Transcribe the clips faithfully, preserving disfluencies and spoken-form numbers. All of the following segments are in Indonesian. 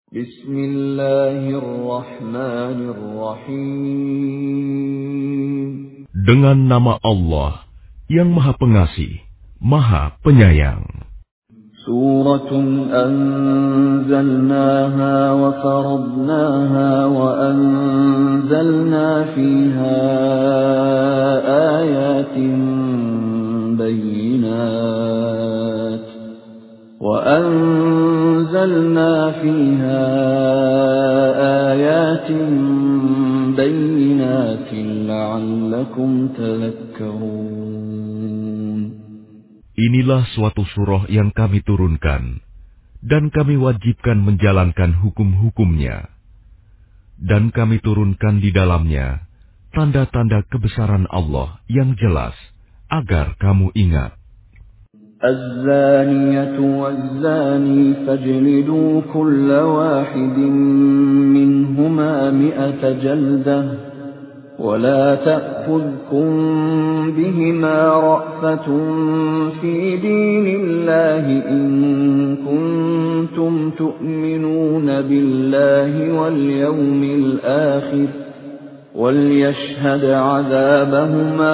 Bismillahirrahmanirrahim. Dengan nama Allah yang Maha Pengasih, Maha Penyayang. Suratun anzalnaha wa faradnaha wa anzalna fiha ayatin bayyinat wa anzalna fiha ayatin bayyinatin la'allakum tadhakkarun. Inilah suatu surah yang kami turunkan, dan kami wajibkan menjalankan hukum-hukumnya. Dan kami turunkan di dalamnya tanda-tanda kebesaran Allah yang jelas, agar kamu ingat. الزانية والزاني فاجلدوا كل واحد منهما مئة جلدة ولا تأخذكم بهما رأفة في دين الله إن كنتم تؤمنون بالله واليوم الآخر وَلْيَشْهَدْ عَذَابَهُمَا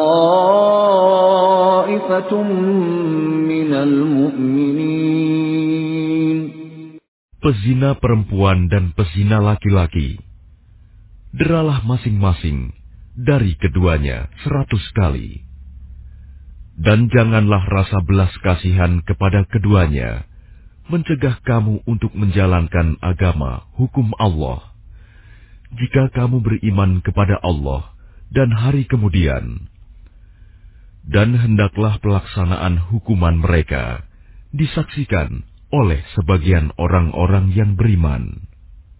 طَائِفَةٌ مِّنَ الْمُؤْمِنِينَ. Pezina perempuan dan pezina laki-laki, deralah masing-masing dari keduanya seratus kali. Dan janganlah rasa belas kasihan kepada keduanya mencegah kamu untuk menjalankan agama hukum Allah. Jika kamu beriman kepada Allah dan hari kemudian, dan hendaklah pelaksanaan hukuman mereka disaksikan oleh sebagian orang-orang yang beriman.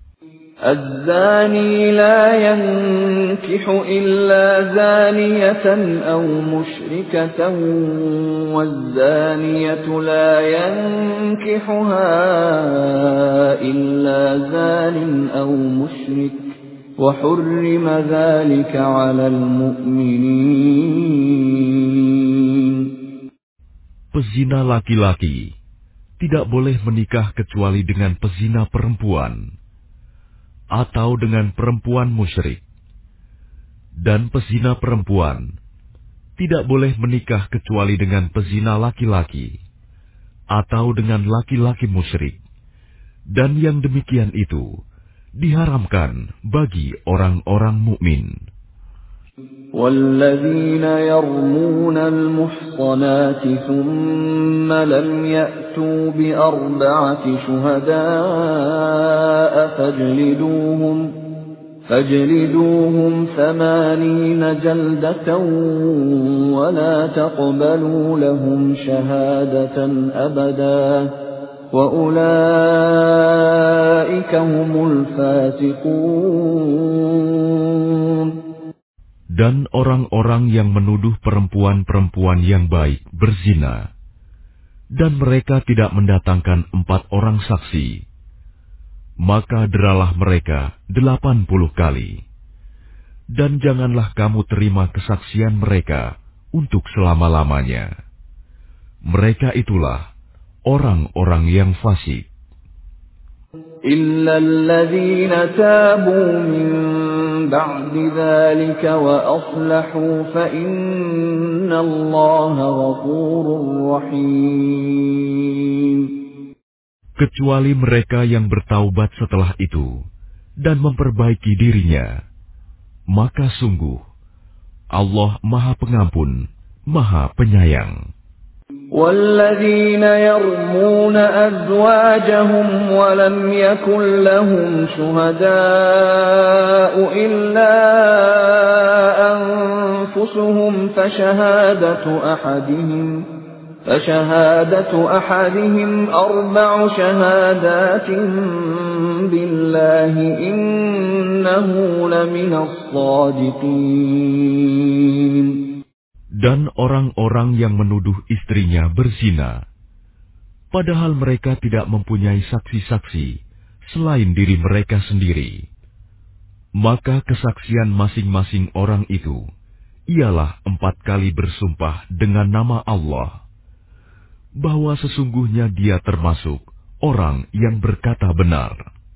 الزاني لا ينكح إلا زانية أو مشركة والزانية لا ينكحها إلا زان أو مشرك وحرم ذلك على المؤمنين. Pezina laki-laki tidak boleh menikah kecuali dengan pezina perempuan atau dengan perempuan musyrik, dan pezina perempuan tidak boleh menikah kecuali dengan pezina laki-laki atau dengan laki-laki musyrik, dan yang demikian itu diharamkan bagi orang-orang mukmin. وَالَّذِينَ يَرْمُونَ الْمُحْصَنَاتِ ثُمَّ لَمْ يَأْتُوا بِأَرْبَعَةِ شُهَدَاءَ فَاجْلِدُوهُمْ فَاجْلِدُوهُمْ ثَمَانِينَ جَلْدَةً وَلَا تَقْبَلُوا لَهُمْ شَهَادَةً أَبَدًا وَأُولَئِكَ هُمُ الْفَاسِقُونَ. Dan orang-orang yang menuduh perempuan-perempuan yang baik berzina, dan mereka tidak mendatangkan empat orang saksi, maka deralah mereka delapan puluh kali. Dan janganlah kamu terima kesaksian mereka untuk selama-lamanya. Mereka itulah orang-orang yang fasik. إِلَّا الَّذِينَ تَابُوا مِن بَعْدِ ذَلِكَ وَأَصْلَحُوا فَإِنَّ اللَّهَ غَفُورٌ رَّحِيمٌ. Kecuali mereka yang bertaubat setelah itu dan memperbaiki dirinya, maka sungguh Allah Maha Pengampun, Maha Penyayang. وَالَّذِينَ يَرْمُونَ أَزْوَاجَهُمْ وَلَمْ يَكُنْ لَهُمْ شُهَدَاءُ إِلَّا أَنفُسُهُمْ فَشَهَادَةُ أَحَدِهِمْ فَشَهَادَةُ أَحَدِهِمْ أَرْبَعُ شَهَادَاتٍ بِاللَّهِ إِنَّهُ لَمِنَ الصَّادِقِينَ. Dan orang-orang yang menuduh istrinya berzina, padahal mereka tidak mempunyai saksi-saksi selain diri mereka sendiri, maka kesaksian masing-masing orang itu ialah empat kali bersumpah dengan nama Allah, bahwa sesungguhnya dia termasuk orang yang berkata benar.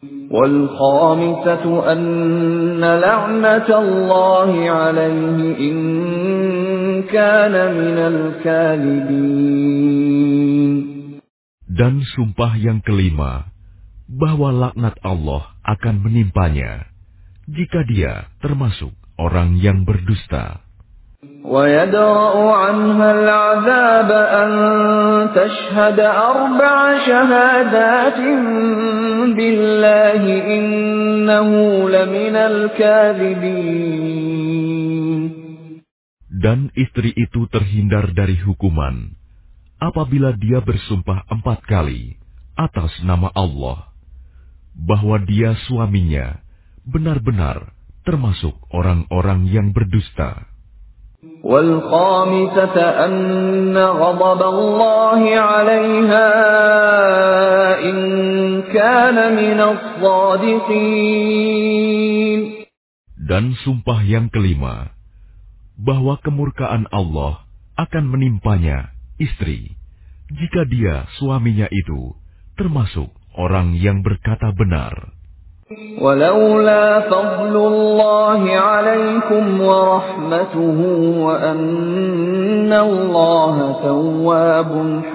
وَالْخَامِسَةُ أَنَّ لَعْنَةَ اللَّهِ عَلَيْهِ إِن كَانَ مِنَ الْكَاذِبِينَ. Dan sumpah yang kelima, bahwa laknat Allah akan menimpanya jika dia termasuk orang yang berdusta. وَيَدْرَأُ عَنْهَا الْعَذَابَ أَن تَشْهَدَ أَرْبَعَ شَهَادَاتٍ بِاللَّهِ إِنَّهُ لَمِنَ الْكَاذِبِينَ. Dan istri itu terhindar dari hukuman apabila dia bersumpah empat kali atas nama Allah bahwa dia suaminya benar-benar termasuk orang-orang yang berdusta. وَالْخَامِسَةَ أَنَّ غَضَبَ اللَّهِ عَلَيْهَا إِن كَانَ مِنَ الصَّادِقِينَ. Dan sumpah yang kelima, bahwa kemurkaan Allah akan menimpanya istri jika dia suaminya itu termasuk orang yang berkata benar. وَلَوْلَا فَضْلُ اللَّهِ عَلَيْكُمْ وَرَحْمَتُهُ وَأَنَّ اللَّهَ تَوَّابٌ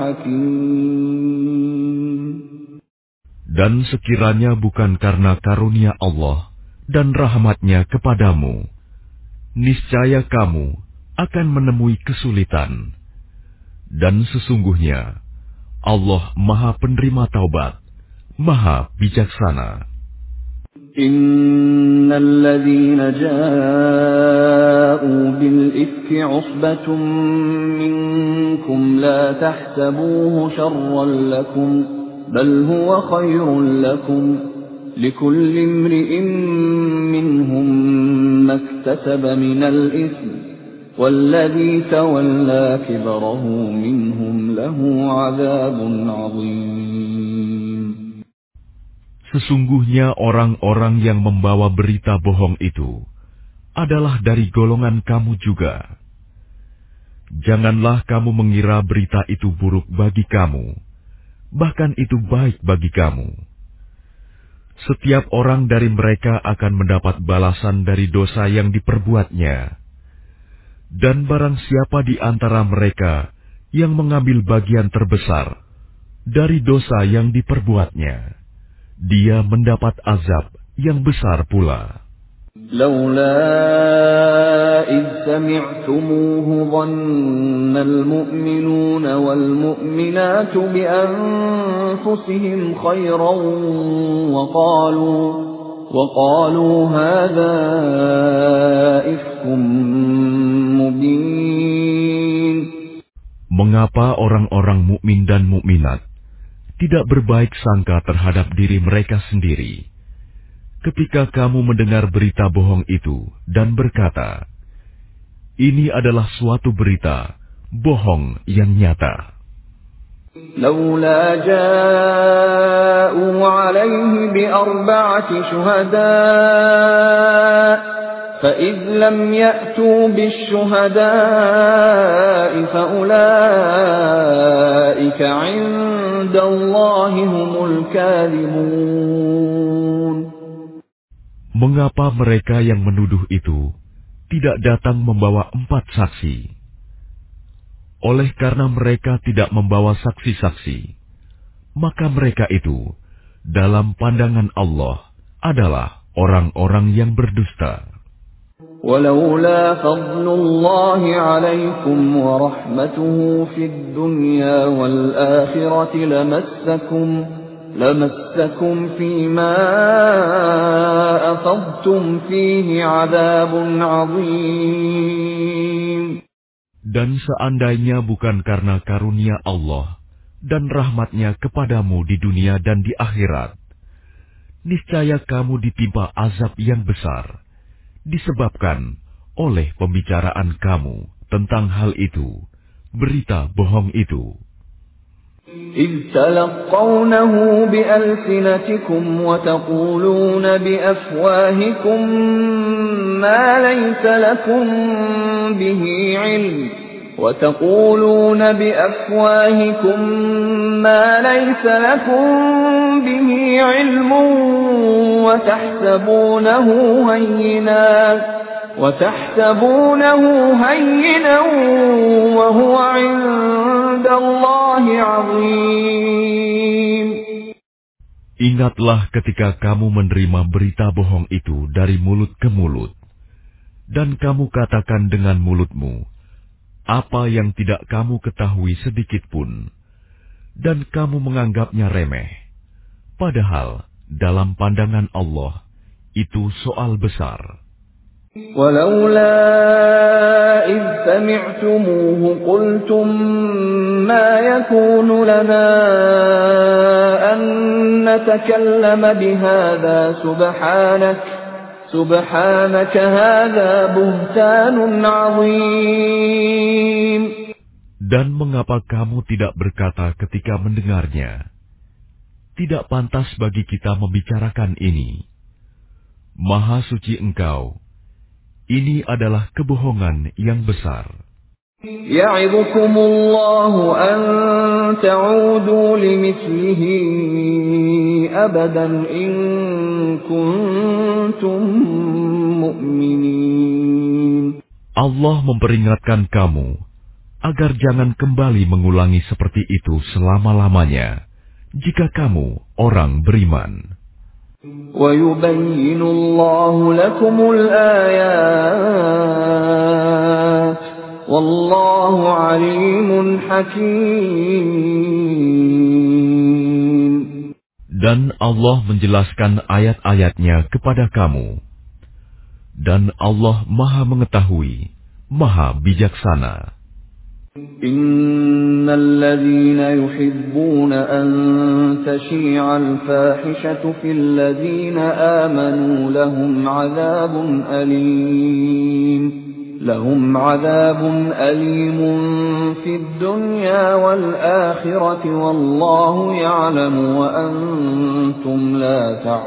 حَكِيمٌ. Dan sekiranya bukan karena karunia Allah dan rahmat-Nya kepadamu, niscaya kamu akan menemui kesulitan. Dan sesungguhnya Allah Maha Penerima Taubat, Maha Bijaksana. إِنَّ الَّذِينَ جَاءُوا بِالْإِفْكِ عُصْبَةٌ مِّنكُمْ لَا تَحْسَبُوهُ شَرًّا لَّكُمْ بَلْ هُوَ خَيْرٌ لَّكُمْ لِكُلِّ امْرِئٍ مِّنْهُم مَّا اكْتَسَبَ مِنَ الْإِثْمِ وَالَّذِي تَوَلَّىٰ كِبْرَهُ مِنْهُمْ لَهُ عَذَابٌ عَظِيمٌ. Sesungguhnya orang-orang yang membawa berita bohong itu adalah dari golongan kamu juga. Janganlah kamu mengira berita itu buruk bagi kamu, bahkan itu baik bagi kamu. Setiap orang dari mereka akan mendapat balasan dari dosa yang diperbuatnya. Dan barang siapa di antara mereka yang mengambil bagian terbesar dari dosa yang diperbuatnya, dia mendapat azab yang besar pula. لولا إذ سمعتموه ظن المؤمنون والمؤمنات بأنفسهم خيرا وقالوا وقالوا هذا إفك مبين. Mengapa orang-orang mukmin dan mukminat tidak berbaik sangka terhadap diri mereka sendiri ketika kamu mendengar berita bohong itu dan berkata, ini adalah suatu berita bohong yang nyata. لولا جاءوا عليه بأربعة شهداء فإذ لم يأتوا بالشهداء فأولئك عند الله هم الكاذبون. Mengapa mereka yang menuduh itu tidak datang membawa empat saksi? Oleh karena mereka tidak membawa saksi-saksi, maka mereka itu dalam pandangan Allah adalah orang-orang yang berdusta. ولولا فضل الله عليكم ورحمته في الدنيا والآخرة لمسكم لمسكم فيما أفضتم فيه عذاب عظيم. Dan seandainya bukan karena karunia Allah dan rahmat-Nya kepadamu di dunia dan di akhirat, niscaya kamu ditimpa azab yang besar, disebabkan oleh pembicaraan kamu tentang hal itu, berita bohong itu. إذ تلقونه بألسنتكم وتقولون بأفواهكم ما ليس لكم به علم وتقولون بأفواهكم ما ليس لكم به علم وتحسبونه هينا وتحسبونه هينا وهو عند الله عظيم. Ingatlah ketika kamu menerima berita bohong itu dari mulut ke mulut, dan kamu katakan dengan mulutmu apa yang tidak kamu ketahui sedikit pun, dan kamu menganggapnya remeh, padahal dalam pandangan Allah itu soal besar. ولولا إذ سمعتموه قلتم ما يكون لنا أن نتكلم بهذا سبحانك سبحانك هذا بهتان عظيم. Dan mengapa kamu tidak berkata ketika mendengarnya, tidak pantas bagi kita membicarakan ini. Maha suci Engkau, ini adalah kebohongan yang besar. يعظكم الله أن تعودوا لمثله أبدا إن كنتم مؤمنين. Allah memperingatkan kamu agar jangan kembali mengulangi seperti itu selama-lamanya jika kamu orang beriman. وَيُبَيِّنُ اللَّهُ لَكُمُ الْآيَاتِ وَاللَّهُ عَلِيمٌ حَكِيمٌ. Dan Allah menjelaskan ayat-ayatnya kepada kamu. Dan Allah Maha mengetahui, Maha bijaksana. إن الذين يحبون أن تشيع الفاحشة في الذين آمنوا لهم عذاب أليم لهم عذاب أليم في الدنيا والآخرة والله يعلم وأنتم لا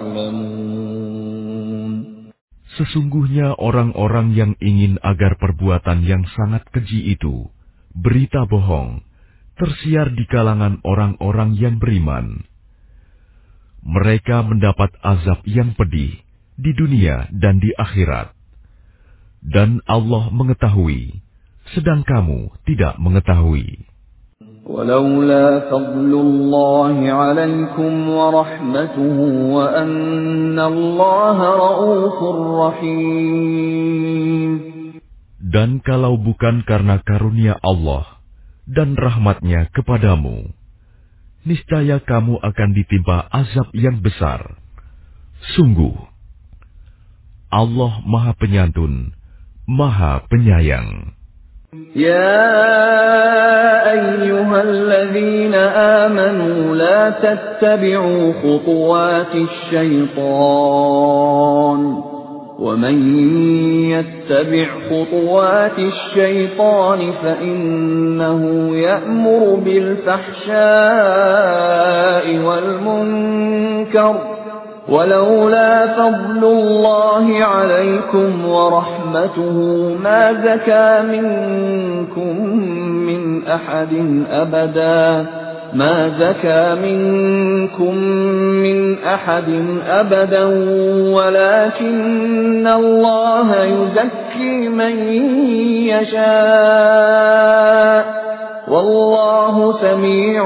تعلمون. Sesungguhnya orang-orang yang ingin agar perbuatan yang sangat keji itu, berita bohong, tersiar di kalangan orang-orang yang beriman. Mereka mendapat azab yang pedih di dunia dan di akhirat. Dan Allah mengetahui, sedang kamu tidak mengetahui. ولولا فضل الله عليكم ورحمته وأن الله رؤوف رحيم. Dan kalau bukan karena karunia Allah dan rahmatnya kepadamu, niscaya kamu akan ditimpa azab yang besar. Sungguh, Allah Maha Penyantun, Maha Penyayang. يا أيها الذين آمنوا لا تتبعوا خطوات الشيطان ومن يتبع خطوات الشيطان فإنه يأمر بالفحشاء والمنكر ولولا فضل الله عليكم ورحمته ما زكى منكم من أحد أبدا ما زكى منكم من أحد أبدا ولكن الله يزكي من يشاء والله سميع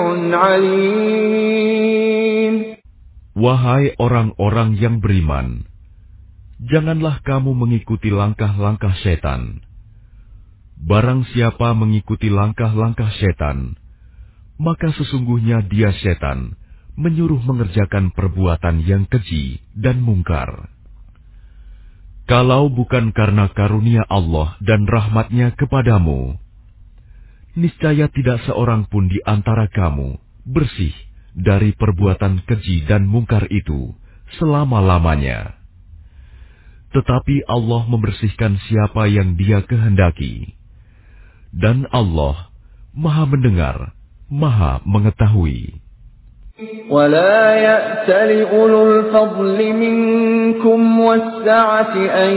عليم. Wahai orang-orang yang beriman, janganlah kamu mengikuti langkah-langkah setan. Barang siapa mengikuti langkah-langkah setan, maka sesungguhnya dia setan menyuruh mengerjakan perbuatan yang keji dan mungkar. Kalau bukan karena karunia Allah dan rahmatnya kepadamu, niscaya tidak seorang pun di antara kamu bersih dari perbuatan keji dan mungkar itu selama-lamanya. Tetapi Allah membersihkan siapa yang Dia kehendaki. Dan Allah Maha mendengar, Maha mengetahui. ولا يأتل أولو الفضل منكم والسعة أن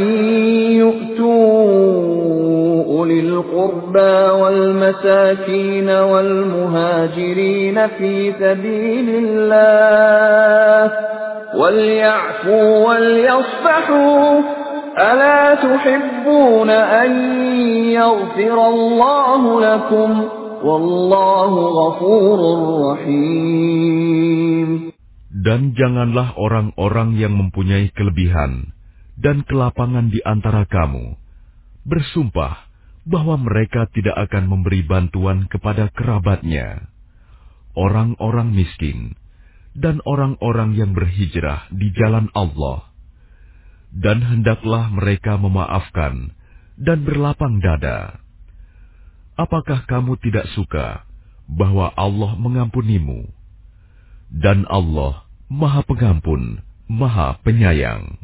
يؤتوا أولي القربى والمساكين والمهاجرين في سبيل الله وَلْيَعْفُوا وَلْيَصْفَحُوا أَلَا تُحِبُّونَ أَن يَغْفِرَ اللَّهُ لَكُمْ وَاللَّهُ غَفُورٌ رَّحِيمٌ. Dan janganlah orang-orang yang mempunyai kelebihan dan kelapangan di antara kamu bersumpah bahwa mereka tidak akan memberi bantuan kepada kerabatnya, orang-orang miskin, dan orang-orang yang berhijrah di jalan Allah. Dan hendaklah mereka memaafkan dan berlapang dada. Apakah kamu tidak suka bahwa Allah mengampunimu? Dan Allah Maha Pengampun, Maha Penyayang.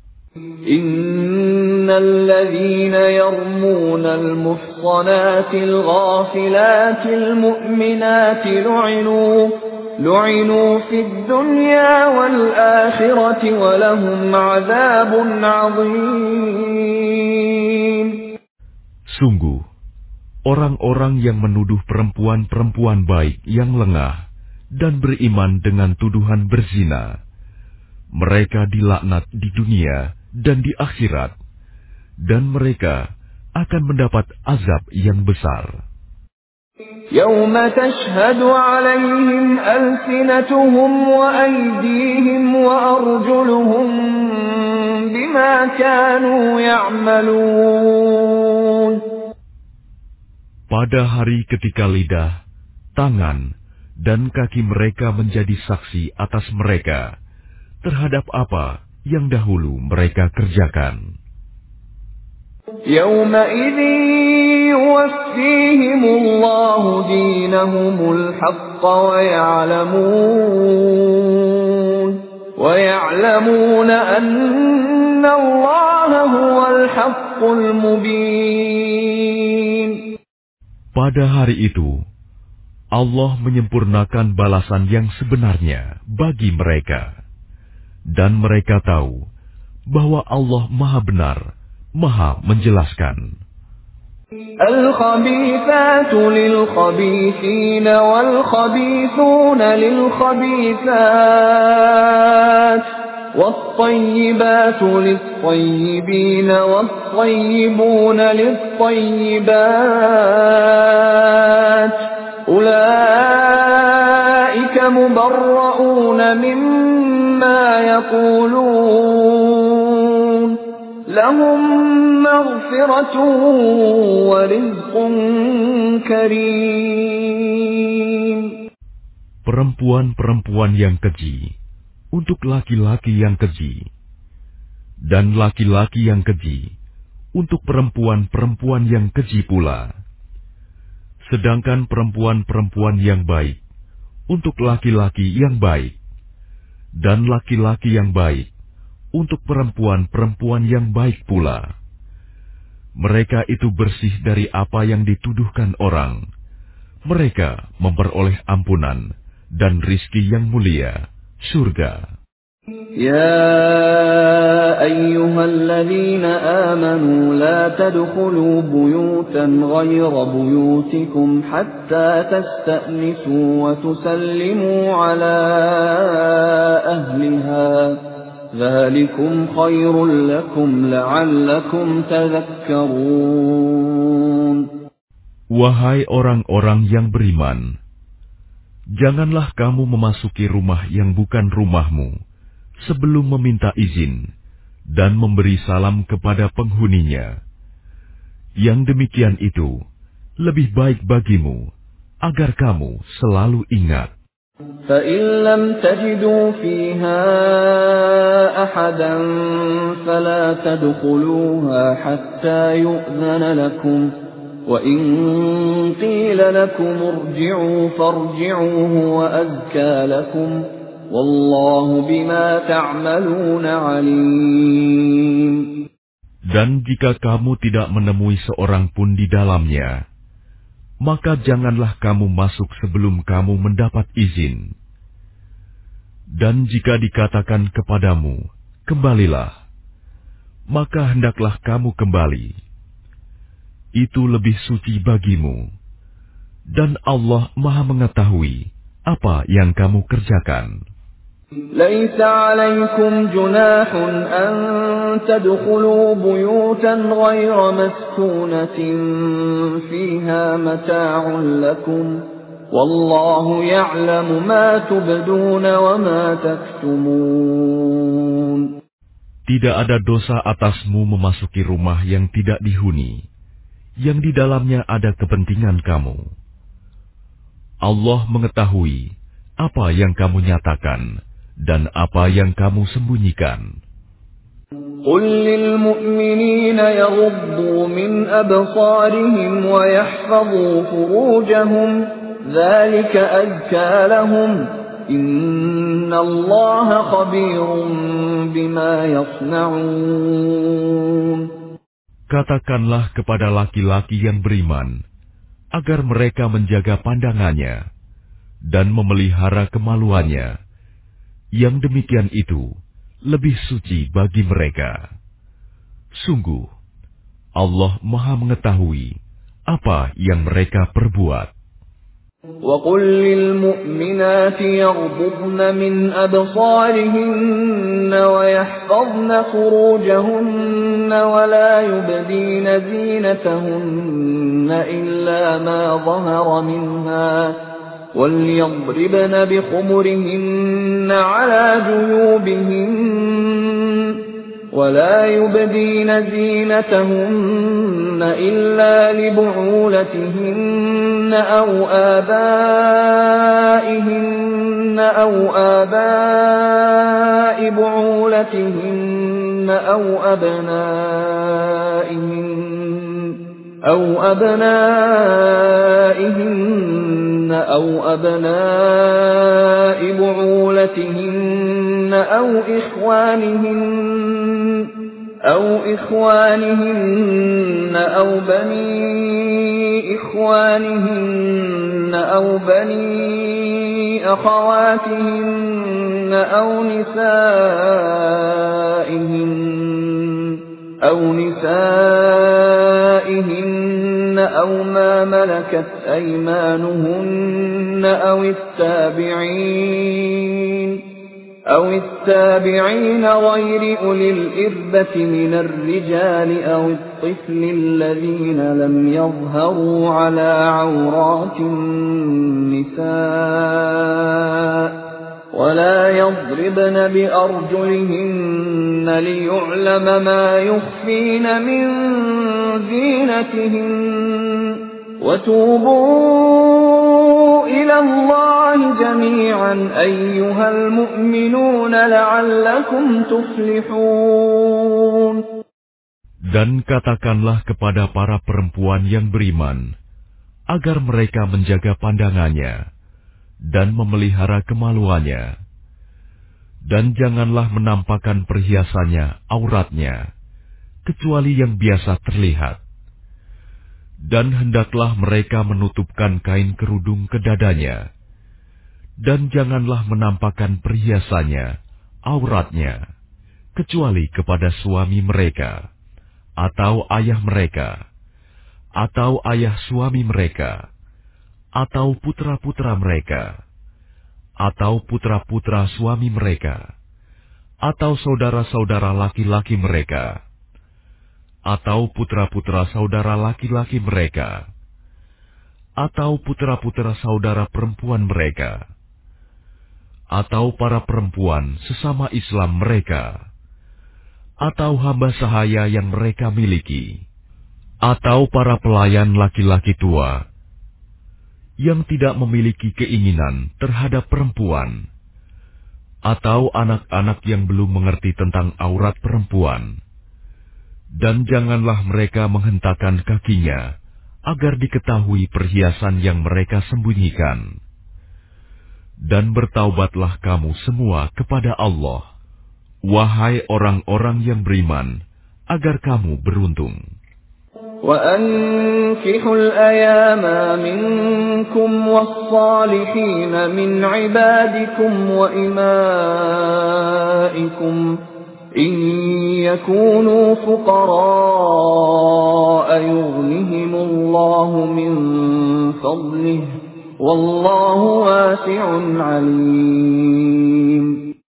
Innal ladzina yarmuna al-muhsanati al-ghafilati al-mu'minati lu'inu lu'inu fid dunya wal akhirati wa lahum 'adzabun 'adzim. Sungguh, orang-orang yang menuduh perempuan-perempuan baik yang lengah dan beriman dengan tuduhan berzina, mereka dilaknat di dunia dan di akhirat, dan mereka akan mendapat azab yang besar. Yauma tashhadu 'alaihim alsinatuhum wa aydihim wa arjuluhum bima kanu ya'malun. Pada hari ketika lidah, tangan, dan kaki mereka menjadi saksi atas mereka terhadap apa yang dahulu mereka kerjakan. Yawma idzin yuwaffihimullahu dinahumul haqqa wa ya'lamun wa ya'lamuna anna Allaha huwal haqqul mubin. Pada hari itu Allah menyempurnakan balasan yang sebenarnya bagi mereka, dan mereka tahu bahwa Allah Maha Benar, Maha Menjelaskan. Al-khabithatu lil-khabithina wal-khabithuna lil-khabithat wat-tayyibatu lit-tayyibina wat-tayyibuna lit-tayyibat. أولئك مبرؤون مما يقولون لهم مغفرة ورزق كريم. Perempuan-perempuan yang keji untuk laki-laki yang keji, dan laki-laki yang keji untuk perempuan-perempuan yang keji pula. Sedangkan perempuan-perempuan yang baik untuk laki-laki yang baik, dan laki-laki yang baik untuk perempuan-perempuan yang baik pula. Mereka itu bersih dari apa yang dituduhkan orang. Mereka memperoleh ampunan dan rizki yang mulia, surga. يا أيها الذين آمنوا لا تدخلوا بيوتا غير بيوتكم حتى تستأنسوا وتسلموا على أهلها ذلكم خير لكم لعلكم تذكرون. Wahai orang-orang yang beriman, janganlah kamu memasuki rumah yang bukan rumahmu sebelum meminta izin dan memberi salam kepada penghuninya. Yang demikian itu lebih baik bagimu, agar kamu selalu ingat. فَإِن لَّمْ تَجِدُوا فِيهَا أَحَدًا فَلَا تَدْخُلُوهَا حَتَّى يُؤْذَنَ لَكُمْ وَإِن قِيلَ لَكُمُ ارْجِعُوا فَارْجِعُوا هُوَ أَزْكَىٰ لَكُمْ Wallahu bima ta'maluna alim. Dan jika kamu tidak menemui seorang pun di dalamnya, maka janganlah kamu masuk sebelum kamu mendapat izin. Dan jika dikatakan kepadamu, kembalilah, maka hendaklah kamu kembali. Itu lebih suci bagimu. Dan Allah Maha mengetahui apa yang kamu kerjakan. ليس عليكم جناح أن تدخلوا بيوتا غير مسكونة فيها متاع لكم والله يعلم ما تبدون وما تكتمون. Tidak ada dosa atasmu memasuki rumah yang tidak dihuni, yang di dalamnya ada kepentingan kamu. Allah mengetahui apa yang kamu nyatakan dan apa yang kamu sembunyikan. قل للمؤمنين يغضوا من أبصارهم ويحفظوا فروجهم ذلك أزكى لهم إن الله خبير بما يصنعون. Katakanlah kepada laki-laki yang beriman agar mereka menjaga pandangannya dan memelihara kemaluannya. Yang demikian itu lebih suci bagi mereka. Sungguh, Allah Maha mengetahui apa yang mereka perbuat. وَقُلْ لِلْمُؤْمِنَاتِ يَغْضُضْنَ مِنْ أَبْصَارِهِنَّ وَيَحْفَظْنَ فُرُوجَهُنَّ وَلَا يُبْدِينَ زِينَتَهُنَّ إِلَّا مَا ظَهَرَ مِنْهَا وَلْيَضْرِبْنَ بِخُمُرِهِنَّ عَلَى جُيُوبِهِنَّ ولا يبدين زينتهن إلا لبعولتهن أو آبائهن أو آباء بعولتهن أو أبنائهن أو أبنائهن أو أبناء بعولتهن أو إخوانهن أو إخوانهن أو بني إخوانهن أو بني أخواتهن أو نسائهن أو نسائهن أو ما ملكت أيمانهن أو التابعين أو التابعين غير أولي الإربة من الرجال أو الطفل الذين لم يظهروا على عورات النساء ولا يضربن بأرجلهن ليعلم ما يخفين من زينتهن وتوبوا إلى الله جميعا أيها المؤمنون لعلكم تفلحون. Dan katakanlah kepada para perempuan yang beriman, agar mereka menjaga pandangannya dan memelihara kemaluannya, dan janganlah menampakkan perhiasannya, auratnya, kecuali yang biasa terlihat. Dan hendaklah mereka menutupkan kain kerudung ke dadanya, dan janganlah menampakkan perhiasannya, auratnya, kecuali kepada suami mereka, atau ayah mereka, atau ayah suami mereka, atau putra-putra mereka, atau putra-putra suami mereka, atau saudara-saudara laki-laki mereka, atau putra-putra saudara laki-laki mereka, atau putra-putra saudara perempuan mereka, atau para perempuan sesama Islam mereka, atau hamba sahaya yang mereka miliki, atau para pelayan laki-laki tua yang tidak memiliki keinginan terhadap perempuan, atau anak-anak yang belum mengerti tentang aurat perempuan. Dan janganlah mereka menghentakkan kakinya agar diketahui perhiasan yang mereka sembunyikan. Dan bertaubatlah kamu semua kepada Allah, wahai orang-orang yang beriman, agar kamu beruntung. وَأَنكِحُوا الْأَيَامَ مِنكُمْ وَالصَّالِحِينَ مِنْ عِبَادِكُمْ وَإِمَائِكُمْ إِنْ يَكُونُوا فُقَرَاءَ يُغْنِهِمُ اللَّهُ مِنْ فَضْلِهِ وَاللَّهُ وَاسِعٌ عَلِيمٌ.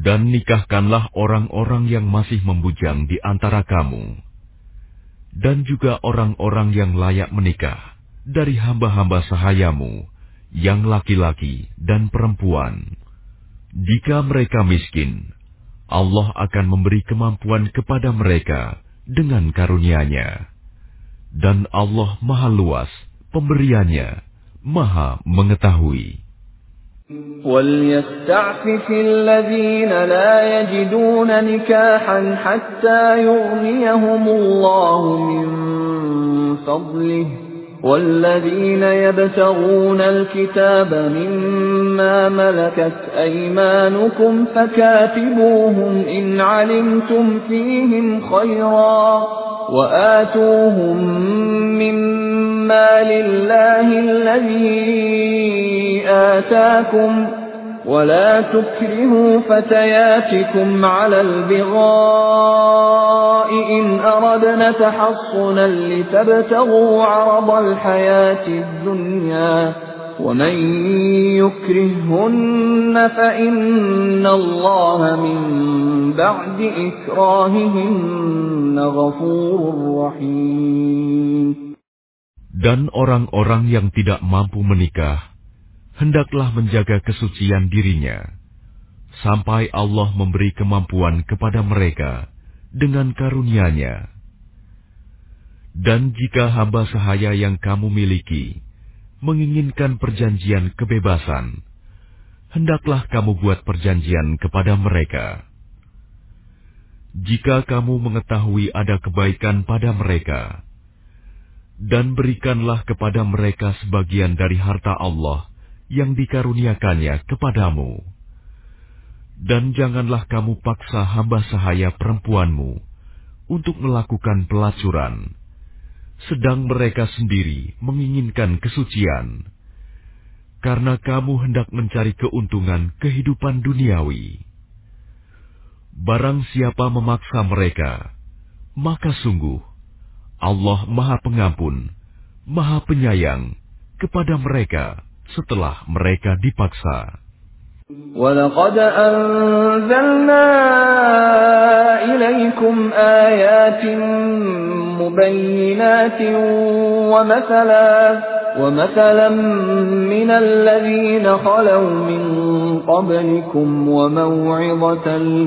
Dan nikahkanlah orang-orang yang masih membujang di antara kamu, dan juga orang-orang yang layak menikah dari hamba-hamba sahayamu, yang laki-laki dan perempuan. Jika mereka miskin, Allah akan memberi kemampuan kepada mereka dengan karunia-Nya. Dan Allah Maha Luas pemberiannya, Maha Mengetahui. وَلْيَسْتَعْفِفِ الَّذِينَ لَا يَجِدُونَ نِكَاحًا حَتَّى يُغْنِيَهُمُ اللَّهُ مِنْ فَضْلِهِ وَالَّذِينَ يَبْتَغُونَ الْكِتَابَ مِمَّا مَلَكَتْ أَيْمَانُكُمْ فَكَاتِبُوهُمْ إِنْ عَلِمْتُمْ فِيهِمْ خَيْرًا وَآتُوهُمْ مِمَّا لِلَّهِ الَّذِي آتاكم ولا تكرهوا فتياتكم على البغاء إن أردنا تحصنا لتبتغوا عرض الحياة الدنيا ومن يكرههن فإن الله من بعد إكراههن غفور رحيم. Dan orang-orang yang tidak mampu menikah hendaklah menjaga kesucian dirinya, sampai Allah memberi kemampuan kepada mereka dengan karunia-Nya. Dan jika hamba sahaya yang kamu miliki menginginkan perjanjian kebebasan, hendaklah kamu buat perjanjian kepada mereka. Jika kamu mengetahui ada kebaikan pada mereka, dan berikanlah kepada mereka sebagian dari harta Allah yang dikaruniakannya kepadamu. Dan janganlah kamu paksa hamba sahaya perempuanmu untuk melakukan pelacuran, sedang mereka sendiri menginginkan kesucian, karena kamu hendak mencari keuntungan kehidupan duniawi. Barang siapa memaksa mereka, maka sungguh Allah Maha Pengampun, Maha Penyayang kepada mereka setelah mereka dipaksa. وَلَقَدْ أَنزَلْنَا إِلَيْكُمْ آيَاتٍ مُبَيِّنَاتٍ وَمَثَلًا وَمَثَلًا مِنَ الَّذِينَ خَلَوْا مِنْ قَبْلِكُمْ وَمَوْعِظَةً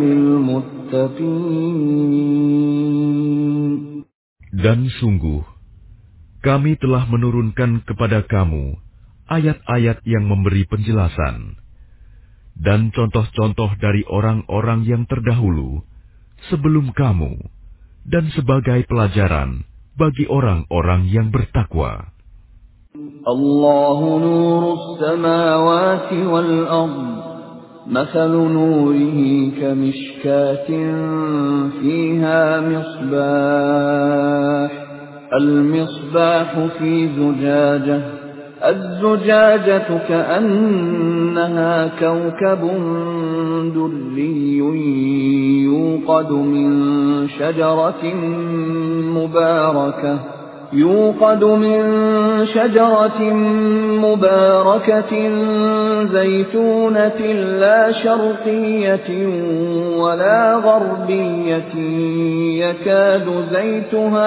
لِلْمُتَّقِينَ. Dan sungguh, kami telah menurunkan kepada kamu ayat-ayat yang memberi penjelasan dan contoh-contoh dari orang-orang yang terdahulu sebelum kamu, dan sebagai pelajaran bagi orang-orang yang bertakwa. Allahu nurus samawati wal ard, mathalu nurihi kamishkatin fiha misbah, al-misbahu fi zujajah, الزجاجة كأنها كوكب دري يوقد من شجرة مباركة يوقد من شجرة مباركة زيتونة لا شرقية ولا غربية يكاد زيتها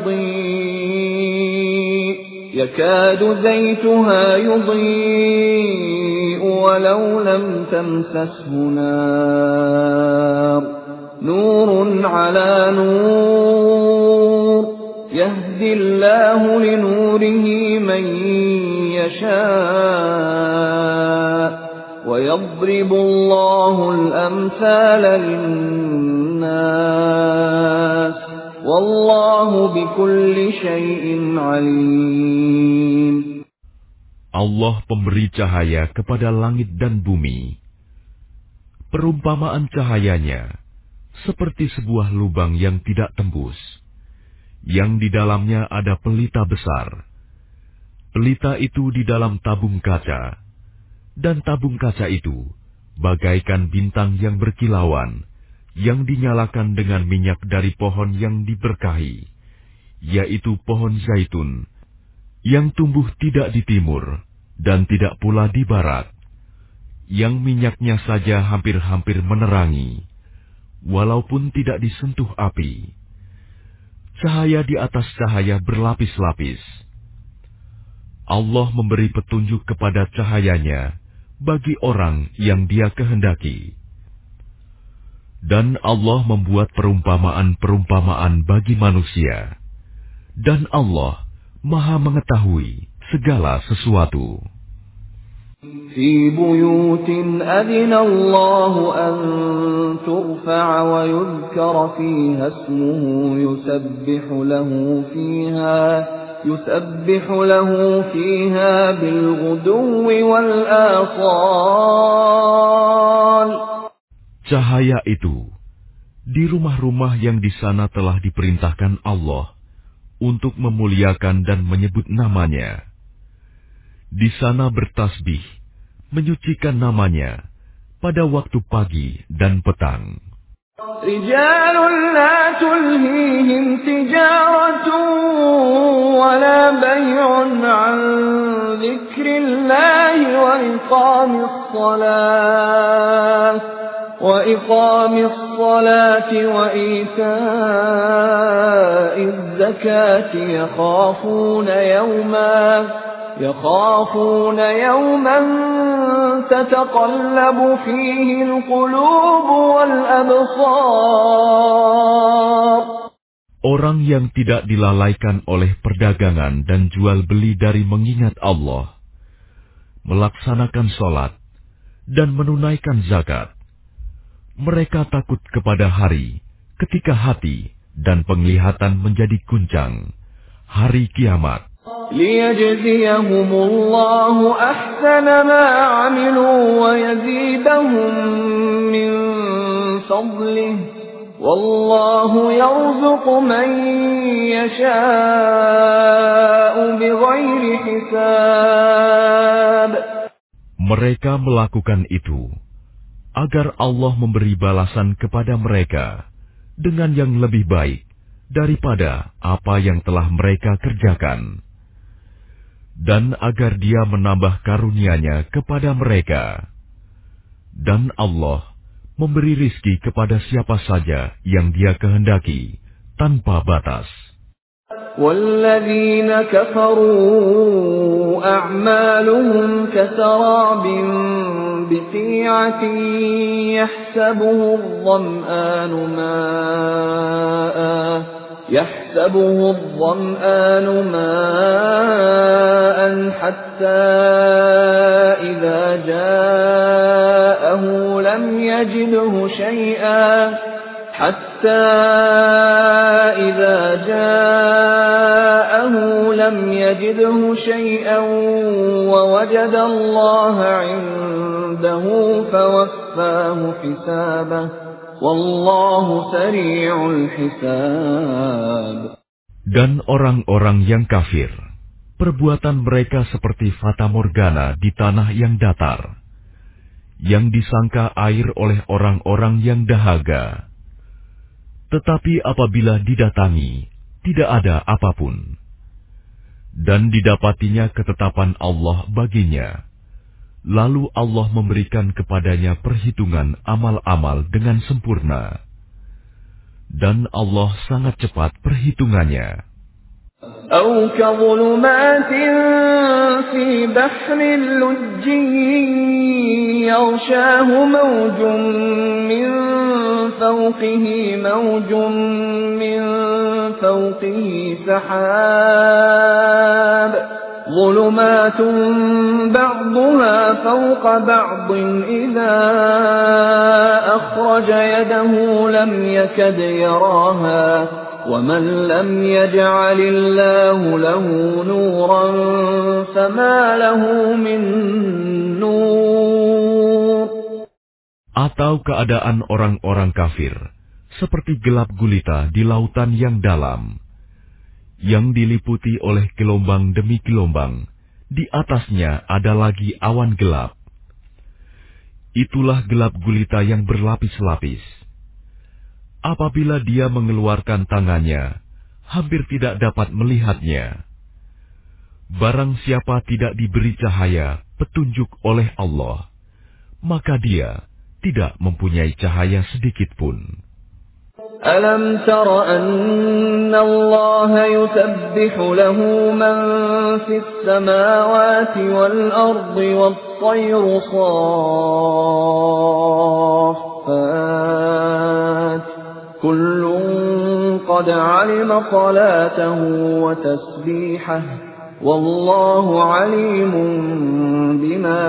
يضيء يكاد زيتها يضيء ولو لم تمسسه نار نور على نور يهدي الله لنوره من يشاء ويضرب الله الأمثال للناس Wallahu bikulli syai'in alim. Allah pemberi cahaya kepada langit dan bumi. Perumpamaan cahayanya seperti sebuah lubang yang tidak tembus, yang di dalamnya ada pelita besar. Pelita itu di dalam tabung kaca, dan tabung kaca itu bagaikan bintang yang berkilauan, yang dinyalakan dengan minyak dari pohon yang diberkahi, yaitu pohon zaitun, yang tumbuh tidak di timur dan tidak pula di barat, yang minyaknya saja hampir-hampir menerangi, walaupun tidak disentuh api. Cahaya di atas cahaya berlapis-lapis. Allah memberi petunjuk kepada cahayanya bagi orang yang Dia kehendaki. Dan Allah membuat perumpamaan-perumpamaan bagi manusia. Dan Allah Maha mengetahui segala sesuatu. في بيوت أذن الله أن ترفع ويذكر فيها اسمه يسبح له فيها يسبح له فيها بالغدو والآصال. Cahaya itu di rumah-rumah yang di sana telah diperintahkan Allah untuk memuliakan dan menyebut namanya. Di sana bertasbih, menyucikan namanya pada waktu pagi dan petang. رجال لا تلهيهم تجارة ولا بيع عن ذكر الله وإقام الصلاة وإقام الصلاة وإيتاء الزكاة يخافون يوما يخافون يوما تتقلب فيه القلوب والأبصار. Orang yang tidak dilalaikan oleh perdagangan dan jual beli dari mengingat Allah, melaksanakan sholat, dan menunaikan zakat, mereka takut kepada hari ketika hati dan penglihatan menjadi guncang, hari kiamat. ليجزيهم الله أحسن ما عملوا ويزيدهم من فضله والله يرزق من يشاء بغير حساب. Mereka melakukan itu agar Allah memberi balasan kepada mereka dengan yang lebih baik daripada apa yang telah mereka kerjakan, dan agar Dia menambah karunia-Nya kepada mereka. Dan Allah memberi rizki kepada siapa saja yang Dia kehendaki tanpa batas. وَالَّذِينَ كَفَرُوا أَعْمَالُهُمْ كَسَرَابٍ بِقِيعَةٍ يَحْسَبُهُ الظَّمْآنُ مَاءً يحسبه الظمآن ماء حتى إذا جاءه لم يجده شيئا حتى إذا جاءه لم يجده شيئا ووجد الله عنده فوفاه حسابه Wallahu sari'ul hisab. Dan orang-orang yang kafir, perbuatan mereka seperti fata morgana di tanah yang datar, yang disangka air oleh orang-orang yang dahaga. Tetapi apabila didatangi, tidak ada apapun. Dan didapatinya ketetapan Allah baginya. Lalu Allah memberikan kepadanya perhitungan amal-amal dengan sempurna. Dan Allah sangat cepat perhitungannya. أو كظلمات في بحر لجي يغشاه موج من فوقه موج من فوقه سحاب ظلمات بعضها فوق بعض إذا أخرج يده لم يكد يراها ومن لم يجعل الله له نورا فما له من نور. Atau keadaan orang-orang kafir seperti gelap gulita di lautan yang dalam, yang diliputi oleh gelombang demi gelombang, di atasnya ada lagi awan gelap. Itulah gelap gulita yang berlapis-lapis. Apabila dia mengeluarkan tangannya, hampir tidak dapat melihatnya. Barang siapa tidak diberi cahaya, petunjuk oleh Allah, maka dia tidak mempunyai cahaya sedikit pun. ألم تر أن الله يسبح له من في السماوات والأرض والطير صافات كل قد علم صلاته وتسبيحه والله عليم بما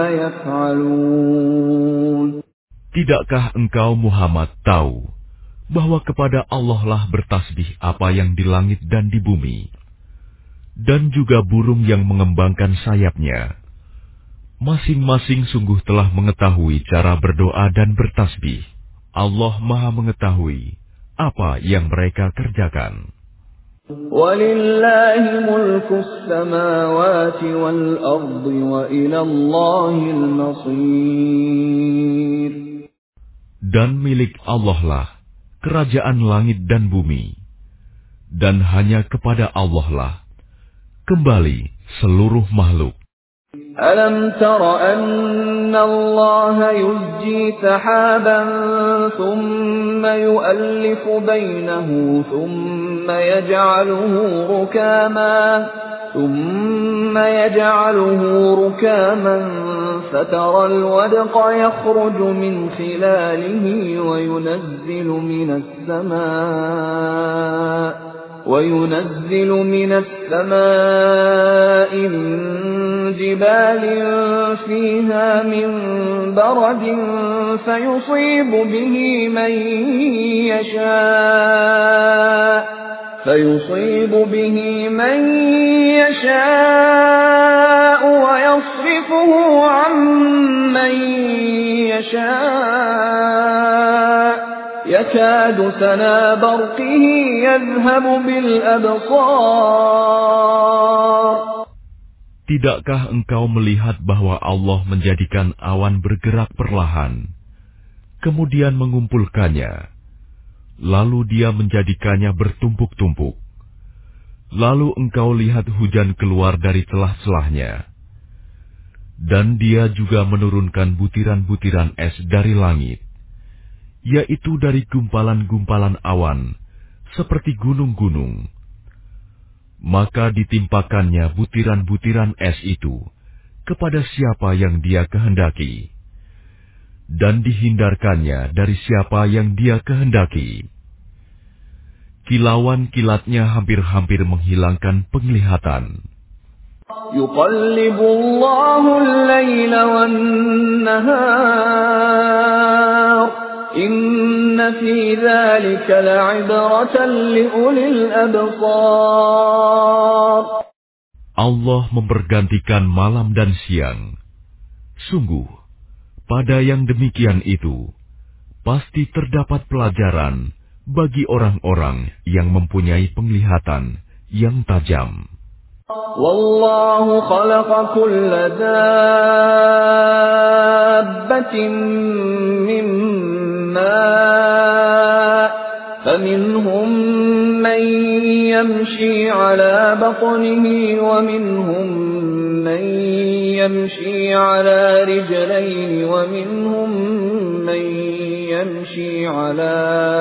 يفعلون. Tidakkah engkau Muhammad tahu bahwa kepada Allah lah bertasbih apa yang di langit dan di bumi, dan juga burung yang mengembangkan sayapnya. Masing-masing sungguh telah mengetahui cara berdoa dan bertasbih. Allah Maha mengetahui apa yang mereka kerjakan. وَلِلَّهِ مُلْكُ السَّمَاوَاتِ وَالْأَرْضِ وَإِلَى اللَّهِ الْمَصِيرُ. Dan milik Allah lah kerajaan langit dan bumi, dan hanya kepada Allah lah kembali seluruh makhluk. أَلَمْ تَرَ أَنَّ اللَّهَ يُزْجِي سَحَابًا ثُمَّ يُؤَلِّفُ بَيْنَهُ ثُمَّ يَجْعَلُهُ رُكَامًا ثُمَّ يَجْعَلُهُ رُكَامًا فَتَرَى الْوَدْقَ يَخْرُجُ مِنْ خِلَالِهِ وَيُنَزِّلُ مِنَ السَّمَاءِ وَيُنَزِّلُ مِنَ السَّمَاءِ مِنْ جِبَالٍ فِيهَا مِنْ بَرَدٍ فَيُصِيبُ بِهِ مَنْ يَشَاءُ فَيُصِيبُ بِهِ مَنْ يَشَاءُ وَيَصْرِفُهُ عَنْ مَنْ يَشَاءُ يَكَادُ سَنَا بَرْقِهِ يَذْهَبُ بِالْأَبْصَارِ. Tidakkah engkau melihat bahwa Allah menjadikan awan bergerak perlahan, kemudian mengumpulkannya, lalu Dia menjadikannya bertumpuk-tumpuk. Lalu engkau lihat hujan keluar dari celah-celahnya, dan Dia juga menurunkan butiran-butiran es dari langit, yaitu dari gumpalan-gumpalan awan, seperti gunung-gunung. Maka ditimpakannya butiran-butiran es itu kepada siapa yang Dia kehendaki, dan dihindarkannya dari siapa yang Dia kehendaki. Kilauan kilatnya hampir-hampir menghilangkan penglihatan. Yuqallibu Allahu al-laila wan-nahar. Inna fi dzalika la'ibratan liulil absar. Allah mempergantikan malam dan siang. Sungguh, pada yang demikian itu, pasti terdapat pelajaran bagi orang-orang yang mempunyai penglihatan yang tajam. Wallahu khalaqa kulla dabbatin min ma' faminhum man yamshi ala batnihi wa minhum man yamshi ala rijlayni wa minhum man yamshi ala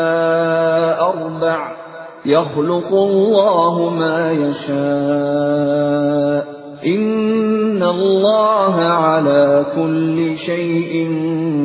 arba' yakhluqu Allahu ma yasha' inna Allaha ala kulli shay'in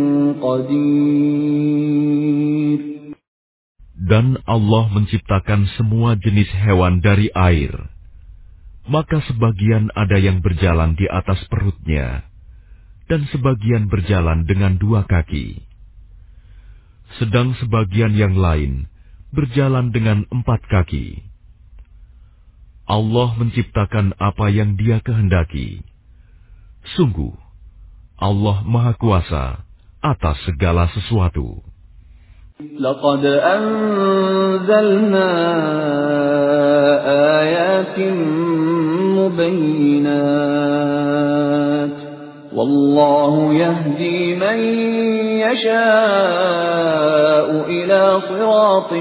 qadir. Dan Allah menciptakan semua jenis hewan dari air. Maka sebagian ada yang berjalan di atas perutnya, dan sebagian berjalan dengan dua kaki. Sedang sebagian yang lain berjalan dengan empat kaki. Allah menciptakan apa yang Dia kehendaki. Sungguh, Allah Maha Kuasa atas segala sesuatu. Laqad anzalna ayatin mubayyinat wallahu yahdi man yasha'u ila siratin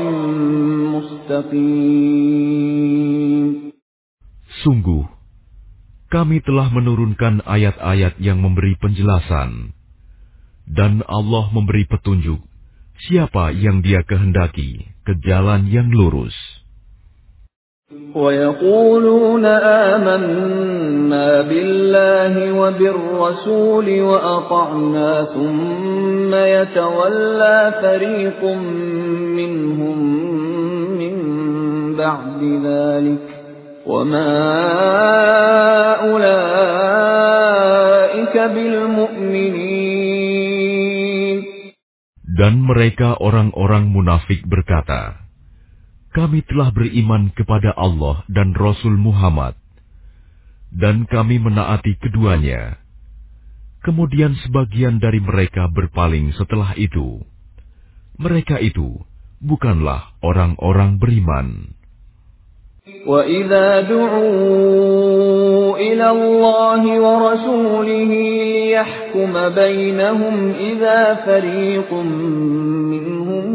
mustaqim. Sungguh, kami telah menurunkan ayat-ayat yang memberi penjelasan, Dan Allah memberi petunjuk siapa yang Dia kehendaki ke jalan yang lurus. وَيَقُولُونَ آمَنَّا بِاللَّهِ وَبِالرَّسُولِ وَأَطَعْنَا ثُمَّ يَتَوَلَّى فَرِيقٌ مِّنْهُم مِّن بَعْدِ ذَلِكَ وَمَا أُولَٰئِكَ بِالْمُؤْمِنِينَ. Dan mereka orang-orang munafik berkata, kami telah beriman kepada Allah dan Rasul Muhammad, dan kami menaati keduanya. Kemudian sebagian dari mereka berpaling setelah itu. Mereka itu bukanlah orang-orang beriman. وَإِذَا دُعُوا إِلَى اللَّهِ وَرَسُولِهِ لِيَحْكُمَ بَيْنَهُمْ إِذَا فَرِيقٌ مِّنْهُم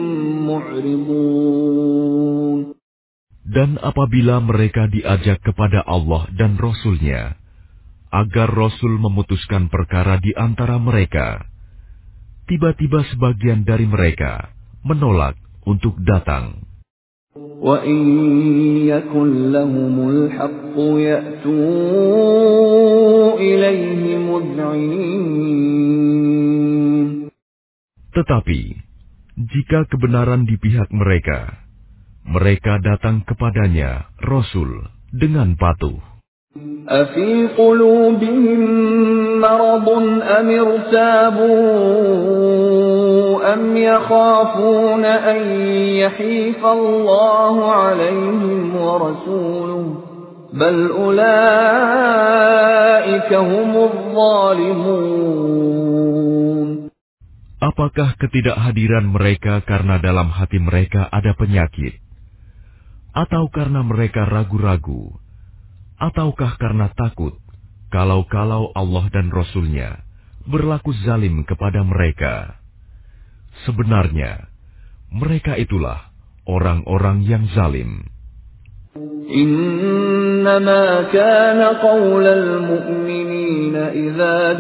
مُّعْرِضُونَ. Dan apabila mereka diajak kepada Allah dan Rasul-Nya, agar Rasul memutuskan perkara di antara mereka, tiba-tiba sebagian dari mereka menolak untuk datang. وَإِن يَكُن لَّهُمُ الْحَقُّ يَأْتُوا إِلَيْهِ مُذْعِنِينَ. Tetapi jika kebenaran di pihak mereka, mereka datang kepadanya Rasul dengan patuh. أَفِي قُلُوبِهِم مَّرَضٌ أَمِ ارْتَابُوا أَمْ يَخَافُونَ أَن يَحِيفَ اللَّهُ عَلَيْهِمْ وَرَسُولُهُ بَلْ أُولَٰئِكَ هُمُ الظَّالِمُونَ. Apakah ketidakhadiran mereka karena dalam hati mereka ada penyakit? Atau karena mereka ragu-ragu? Ataukah karena takut kalau-kalau Allah dan Rasul-Nya berlaku zalim kepada mereka? Sebenarnya, mereka itulah orang-orang yang zalim. إنما كان قول المؤمنين إذا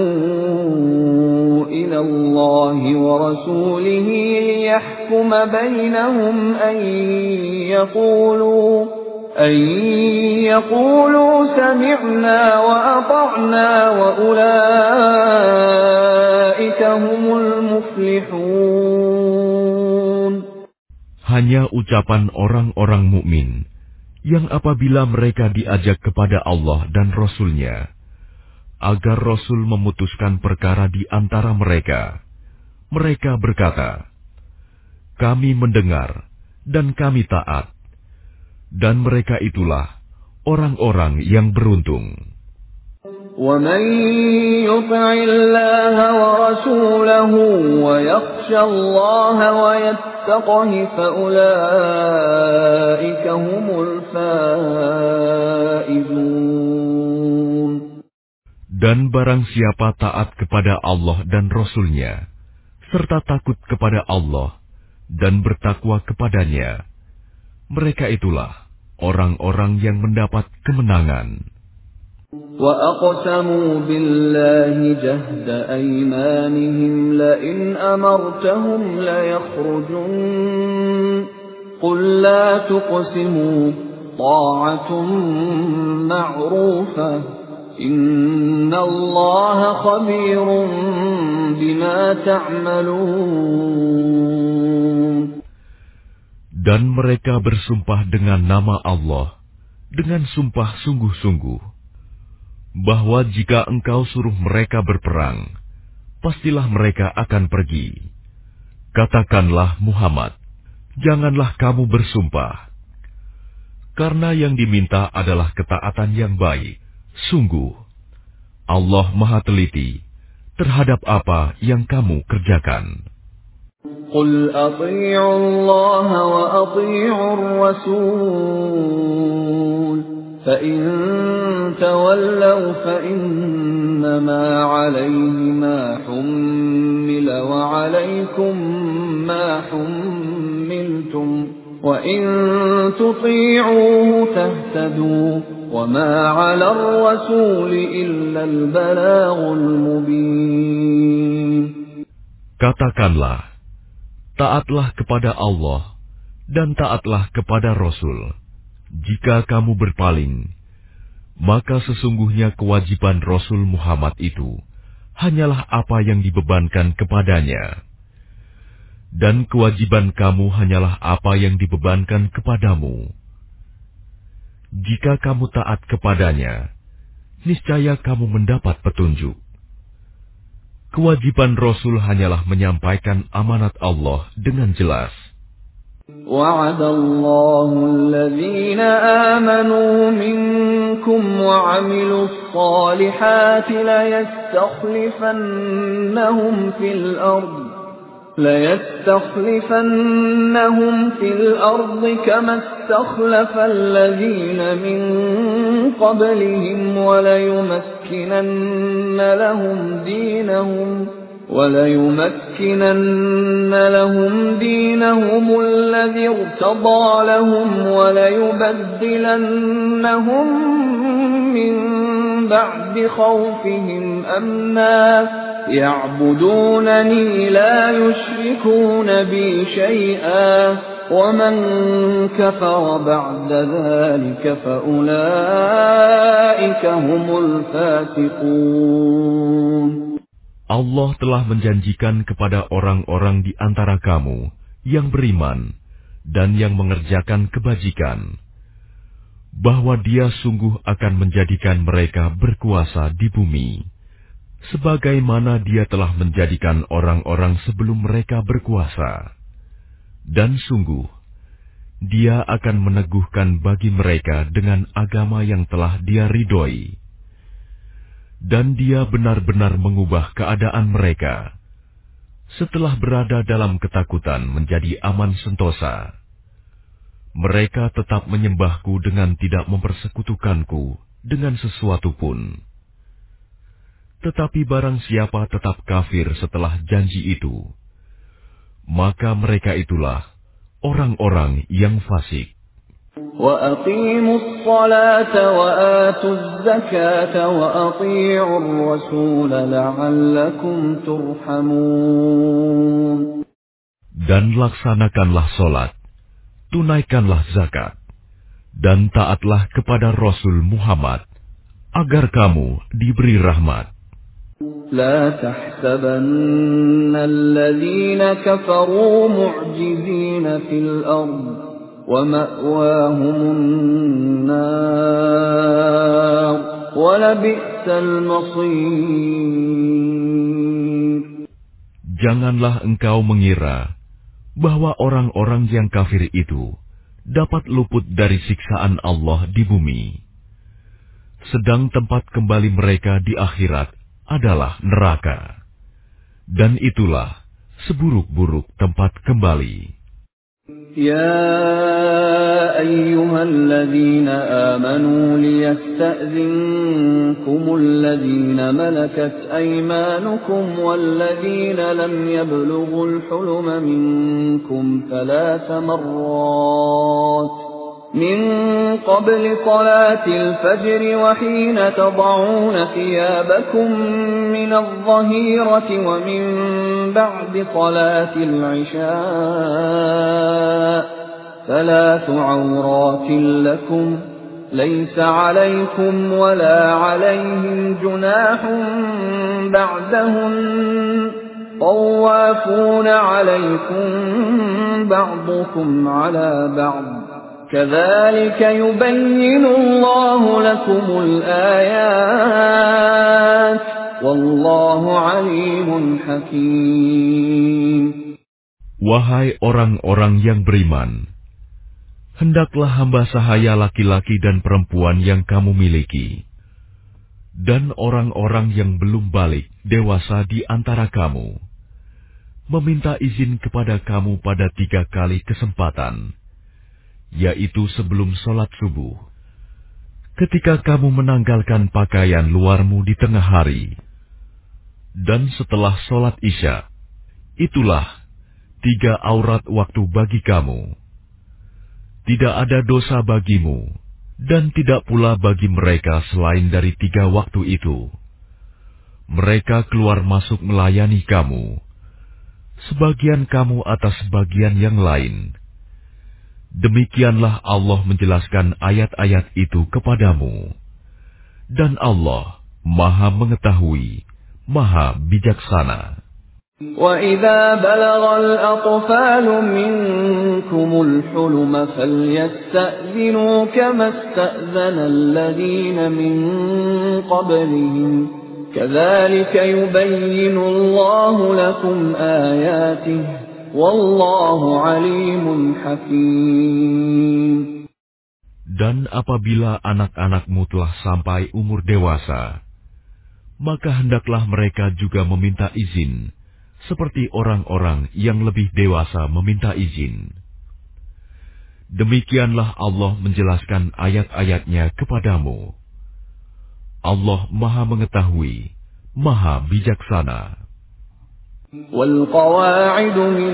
دعوا إلى الله ورسوله ليحكم بينهم أن يقولوا أن يقولوا سمعنا وأطعنا وأولئك هم المفلحون. Hanya ucapan orang-orang mukmin yang apabila mereka diajak kepada Allah dan Rasul-Nya, agar Rasul memutuskan perkara di antara mereka, mereka berkata, kami mendengar dan kami taat. Dan mereka itulah orang-orang yang beruntung. وَمَن يُطِعِ اللَّهَ وَرَسُولَهُ وَيَخْشَ اللَّهَ وَيَتَّقْهِ فَأُولَٰئِكَ هُمُ الْفَائِزُونَ. Dan barang siapa taat kepada Allah dan Rasul-Nya, serta takut kepada Allah dan bertakwa kepadanya, mereka itulah orang-orang yang mendapat kemenangan. وَأَقْسَمُوا بِاللَّهِ جَهْدَ أَيْمَانِهِمْ لَئِنْ أَمَرْتَهُمْ لَيَخْرُجُنَّ قُل لَّا تُقْسِمُوا طَاعَةٌ مَّعْرُوفَةٌ إِنَّ اللَّهَ خَبِيرٌ بِمَا تَعْمَلُونَ. Dan mereka bersumpah dengan nama Allah, dengan sumpah sungguh-sungguh, bahwa jika engkau suruh mereka berperang, pastilah mereka akan pergi. Katakanlah Muhammad, janganlah kamu bersumpah, karena yang diminta adalah ketaatan yang baik. Sungguh, Allah Maha Teliti terhadap apa yang kamu kerjakan. قُلْ أَطِيعُوا اللَّهَ وَأَطِيعُوا الرَّسُولَ فَإِن تَوَلَّوْا فَإِنَّمَا عَلَيْهِ مَا حُمِّلَ وَعَلَيْكُمْ مَا حُمِّلْتُمْ وَإِن تُطِيعُوهُ تَهْتَدُوا وَمَا عَلَى الرَّسُولِ إِلَّا الْبَلَاغُ الْمُبِينُ. Katakanlah, taatlah kepada Allah dan taatlah kepada Rasul. Jika kamu berpaling, maka sesungguhnya kewajiban Rasul Muhammad itu hanyalah apa yang dibebankan kepadanya. Dan kewajiban kamu hanyalah apa yang dibebankan kepadamu. Jika kamu taat kepadanya, niscaya kamu mendapat petunjuk. Kewajiban Rasul hanyalah menyampaikan amanat Allah dengan jelas. وعد الله الذين آمنوا منكم وعملوا الصالحات ليستخلفنهم في الأرض ليستخلفنهم في الأرض كما استخلف الذين من قبلهم وليمكنن لهم دينهم وَلَيُمَكِّنَنَّ لَهُمْ دِينَهُمُ الَّذِي ارْتَضَىٰ لَهُمْ وَلَيُبَدِّلَنَّهُم مِّن بَعْدِ خَوْفِهِمْ أَمْنًا يَعْبُدُونَنِي لَا يُشْرِكُونَ بِي شَيْئًا وَمَن كَفَرَ بَعْدَ ذَلِكَ فَأُولَٰئِكَ هُمُ الْفَاسِقُونَ. Allah telah menjanjikan kepada orang-orang di antara kamu yang beriman dan yang mengerjakan kebajikan, bahwa Dia sungguh akan menjadikan mereka berkuasa di bumi, sebagaimana Dia telah menjadikan orang-orang sebelum mereka berkuasa. Dan sungguh, Dia akan meneguhkan bagi mereka dengan agama yang telah Dia ridhoi. Dan Dia benar-benar mengubah keadaan mereka setelah berada dalam ketakutan menjadi aman sentosa. Mereka tetap menyembahku dengan tidak mempersekutukanku dengan sesuatu pun. Tetapi barang siapa tetap kafir setelah janji itu, maka mereka itulah orang-orang yang fasik. وَأَقِيمُوا الصَّلَاةَ وَآتُوا الزَّكَاةَ وَأَطِيعُوا الرَّسُولَ لَعَلَّكُمْ تُرْحَمُونَ. Dan laksanakanlah solat, tunaikanlah zakat, dan taatlah kepada Rasul Muhammad, agar kamu diberi rahmat. لا تحسبن الذين كفروا معجزين في الأرض ومأواهم النار ولبئس المصير. Janganlah engkau mengira bahwa orang-orang yang kafir itu dapat luput dari siksaan Allah di bumi, sedang tempat kembali mereka di akhirat adalah neraka, dan itulah seburuk-buruk tempat kembali. يا أيها الذين آمنوا ليستأذنكم الذين ملكت أيمانكم والذين لم يبلغوا الحلم منكم ثلاث مرات من قبل صلاة الفجر وحين تضعون ثيابكم من الظهيرة ومن بعد صلاة العشاء ثلاث عورات لكم ليس عليكم ولا عليهم جناح بعدهن طوافون عليكم بعضكم على بعض كذلك يبين الله لكم الآيات والله عليم حكيم. Wahai orang-orang yang beriman, hendaklah hamba sahaya laki-laki dan perempuan yang kamu miliki, dan orang-orang yang belum balik dewasa di antara kamu, meminta izin kepada kamu pada tiga kali kesempatan, yaitu sebelum sholat subuh, ketika kamu menanggalkan pakaian luarmu di tengah hari, dan setelah sholat isya. Itulah tiga aurat waktu bagi kamu. Tidak ada dosa bagimu, dan tidak pula bagi mereka selain dari tiga waktu itu. Mereka keluar masuk melayani kamu, sebagian kamu atas sebagian yang lain. Demikianlah Allah menjelaskan ayat-ayat itu kepadamu. Dan Allah Maha Mengetahui, Maha Bijaksana. وَإِذَا بَلَغَ الْأَطْفَالُ مِنكُمُ الْحُلُمَ فَلْيَسْتَأْذِنُوا كَمَا اسْتَأْذَنَ الَّذِينَ مِن قَبْلِهِمْ كَذَلِكَ يُبَيِّنُ اللَّهُ لَكُمْ آيَاتِهِ وَاللَّهُ عَلِيمٌ حَكِيمٌ. Dan apabila anak-anakmu telah sampai umur dewasa, maka hendaklah mereka juga meminta izin, seperti orang-orang yang lebih dewasa meminta izin. Demikianlah Allah menjelaskan ayat-ayatnya kepadamu. Allah Maha Mengetahui, Maha Bijaksana. وَالْقَوَاعِدُ مِنَ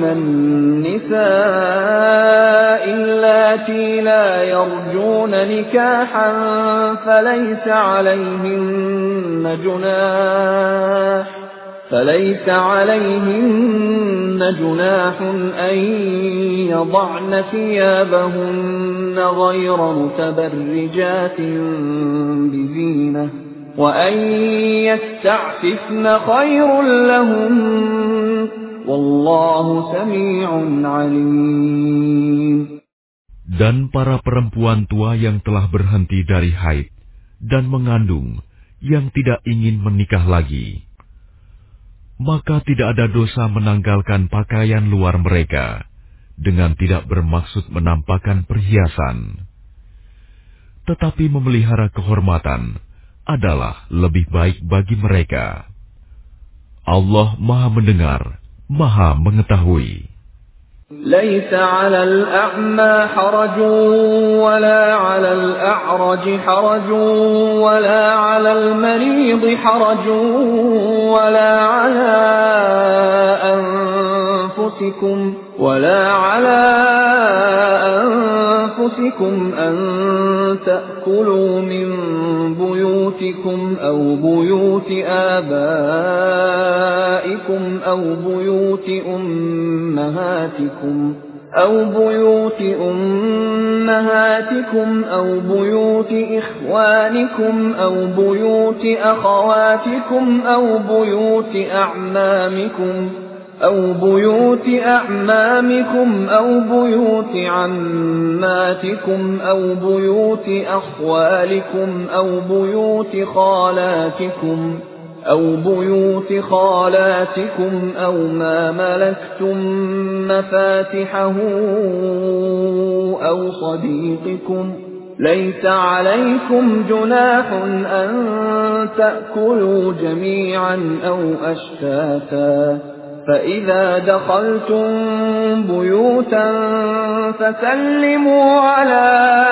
النِّسَاءِ اللَّاتِي لَا يَرْجُونَ نِكَاحًا فَلَيْسَ عَلَيْهِنَّ جُنَاحٌ فَلَيْسَ عَلَيْهِنَّ جُنَاحٌ أَن يَضَعْنَ ثِيَابَهُنَّ غَيْرَ مُتَبَرِّجَاتٍ بِزِينَةٍ وَأَن يَسْتَعْفِفْنَ خَيْرٌ لَّهُنَّ وَاللَّهُ سَمِيعٌ عَلِيمٌ. Dan para perempuan tua yang telah berhenti dari haid dan mengandung yang tidak ingin menikah lagi, maka tidak ada dosa menanggalkan pakaian luar mereka dengan tidak bermaksud menampakkan perhiasan. Tetapi memelihara kehormatan adalah lebih baik bagi mereka. Allah Maha Mendengar, Maha Mengetahui. لَيْسَ عَلَى الْأَعْمَى حَرَجٌ وَلَا عَلَى الْأَعْرَجِ حَرَجٌ وَلَا عَلَى الْمَرِيضِ حَرَجٌ وَلَا عَلَى أَنفُسِكُمْ وَلَا عَلَى أَنفُسِكُمْ أَن تَأْكُلُوا مِن بُيُوتِكُمْ أَوْ بُيُوتِ آبَائِكُمْ أَوْ بُيُوتِ أُمَّهَاتِكُمْ أَوْ بُيُوتِ أُمَّهَاتِكُمْ أَوْ بُيُوتِ إِخْوَانِكُمْ أَوْ بُيُوتِ أَخَوَاتِكُمْ أَوْ بُيُوتِ أَعْمَامِكُمْ أَوْ بُيُوتِ أَعْمَامِكُمْ أَوْ بُيُوتِ عَمَّاتِكُمْ أَوْ بُيُوتِ أَخْوَالِكُمْ أَوْ بُيُوتِ خَالَاتِكُمْ أَوْ بُيُوتِ خَالَاتِكُمْ أَوْ مَا مَلَكْتُمْ مَفَاتِحَهُ أَوْ صَدِيقِكُمْ لَيْسَ عَلَيْكُمْ جُنَاحٌ أَن تَأْكُلُوا جَمِيعًا أَوْ أَشْتَاتًا فَإِذَا دَخَلْتُم بُيُوتًا فَسَلِّمُوا عَلَىٰ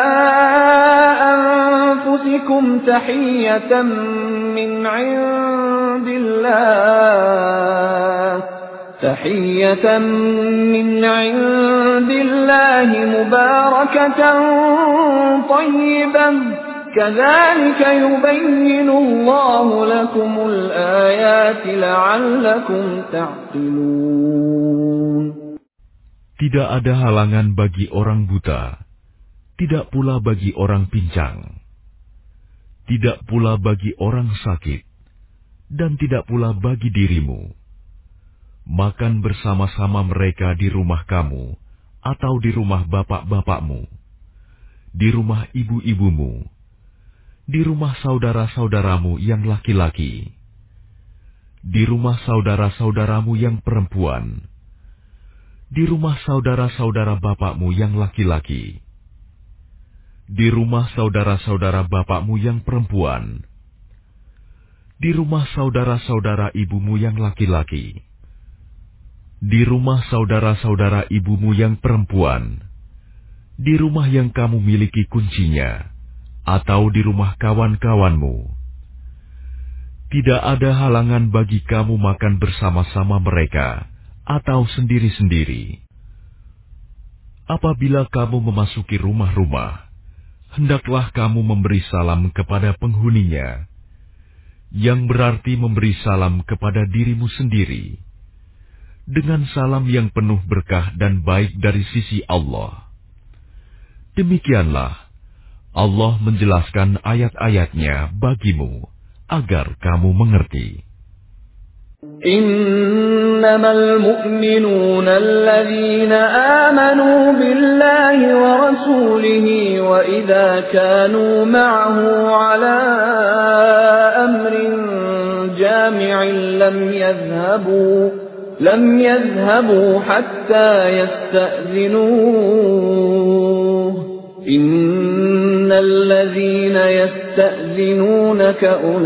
أَنفُسِكُمْ تَحِيَّةً مِّنْ عِندِ اللَّهِ تَحِيَّةً مِّنْ عِندِ اللَّهِ مُبَارَكَةً طَيِّبَةً كَذَلِكَ يُبَيِّنُ اللَّهُ لَكُمُ الْآيَاتِ لَعَلَّكُمْ تَعْقِلُونَ. Tidak ada halangan bagi orang buta, tidak pula bagi orang pincang, tidak pula bagi orang sakit, dan tidak pula bagi dirimu. Makan bersama-sama mereka di rumah kamu, atau di rumah bapak-bapakmu, di rumah ibu-ibumu, di rumah saudara-saudaramu yang laki-laki, di rumah saudara-saudaramu yang perempuan, di rumah saudara-saudara bapakmu yang laki-laki, di rumah saudara-saudara bapakmu yang perempuan, di rumah saudara-saudara ibumu yang laki-laki, di rumah saudara-saudara ibumu yang perempuan, di rumah yang kamu miliki kuncinya, atau di rumah kawan-kawanmu. Tidak ada halangan bagi kamu makan bersama-sama mereka, atau sendiri-sendiri. Apabila kamu memasuki rumah-rumah, hendaklah kamu memberi salam kepada penghuninya, yang berarti memberi salam kepada dirimu sendiri. dengan salam yang penuh berkah dan baik dari sisi Allah. Demikianlah Allah menjelaskan ayat-ayatnya bagimu agar kamu mengerti. Innamal mu'minuna alladhina amanu billahi wa rasulihi wa idha kanu ma'ahu ala amrin jami'in lam yadhhabu lam yadhhabu hatta yasta'zinuhu إن الذين يستأذنونك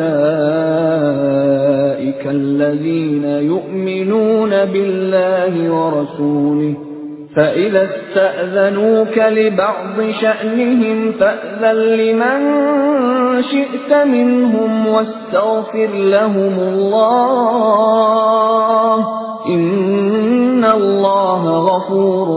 أولئك الذين يؤمنون بالله ورسوله فإذا استأذنوك لبعض شأنهم فأذن لمن شئت منهم واستغفر لهم الله إن الله غفور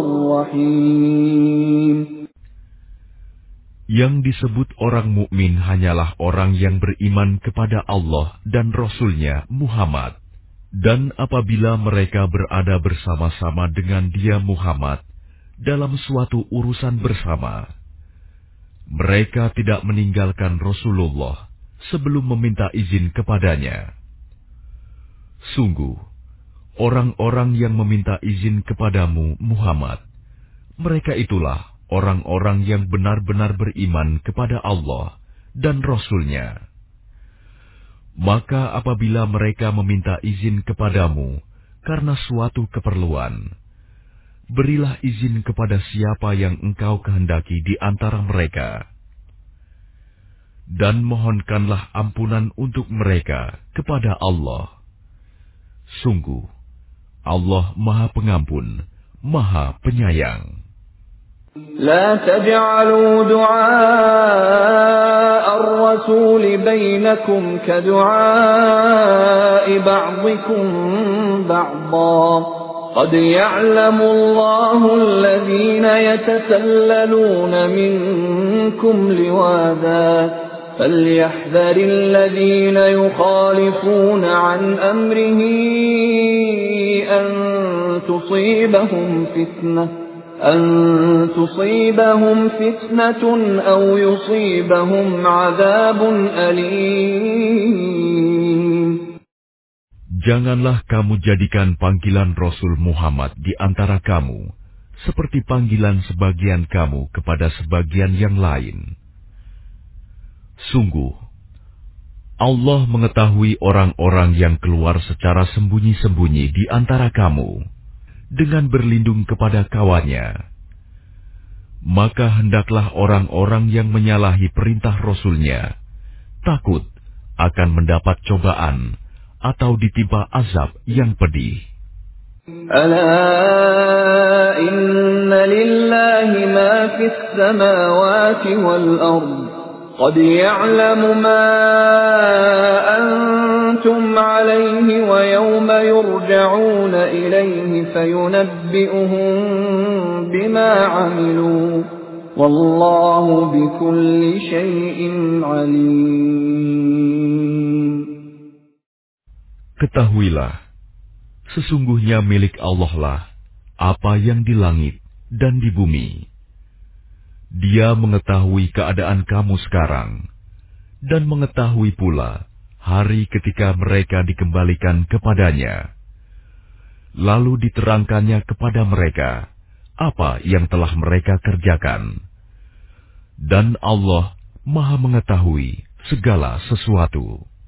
رحيم. Yang disebut orang mukmin hanyalah orang yang beriman kepada Allah dan Rasul-Nya Muhammad. Dan apabila mereka berada bersama-sama dengan dia Muhammad dalam suatu urusan bersama, mereka tidak meninggalkan Rasulullah sebelum meminta izin kepadanya. Sungguh, orang-orang yang meminta izin kepadamu Muhammad, mereka itulah orang-orang yang benar-benar beriman kepada Allah dan Rasul-Nya. Maka apabila mereka meminta izin kepadamu karena suatu keperluan, berilah izin kepada siapa yang engkau kehendaki di antara mereka. Dan mohonkanlah ampunan untuk mereka kepada Allah. Sungguh, Allah Maha Pengampun, Maha Penyayang. لا تجعلوا دعاء الرسول بينكم كدعاء بعضكم بعضا قد يعلم الله الذين يتسللون منكم لواذا فليحذر الذين يخالفون عن أمره أن تصيبهم فتنة أن تصيبهم فتنة أو يصيبهم عذاب أليم. Janganlah kamu jadikan panggilan Rasul Muhammad di antara kamu seperti panggilan sebagian kamu kepada sebagian yang lain. Sungguh, Allah mengetahui orang-orang yang keluar secara sembunyi-sembunyi di antara kamu dengan berlindung kepada kawannya. Maka hendaklah orang-orang yang menyalahi perintah Rasul-Nya takut akan mendapat cobaan atau ditimpa azab yang pedih. Ala inna lillahi ma fis samawati wal ard qad ya'lamu ma antum alayhi wa yawma yurja'una ilayhi fayunabbi'uhum bima 'amilu wallahu bikulli shay'in 'alim. Ketahuilah, sesungguhnya milik Allah lah apa yang di langit dan di bumi. Dia mengetahui keadaan kamu sekarang, dan mengetahui pula hari ketika mereka dikembalikan kepadanya. Lalu diterangkannya kepada mereka apa yang telah mereka kerjakan. Dan Allah Maha mengetahui segala sesuatu.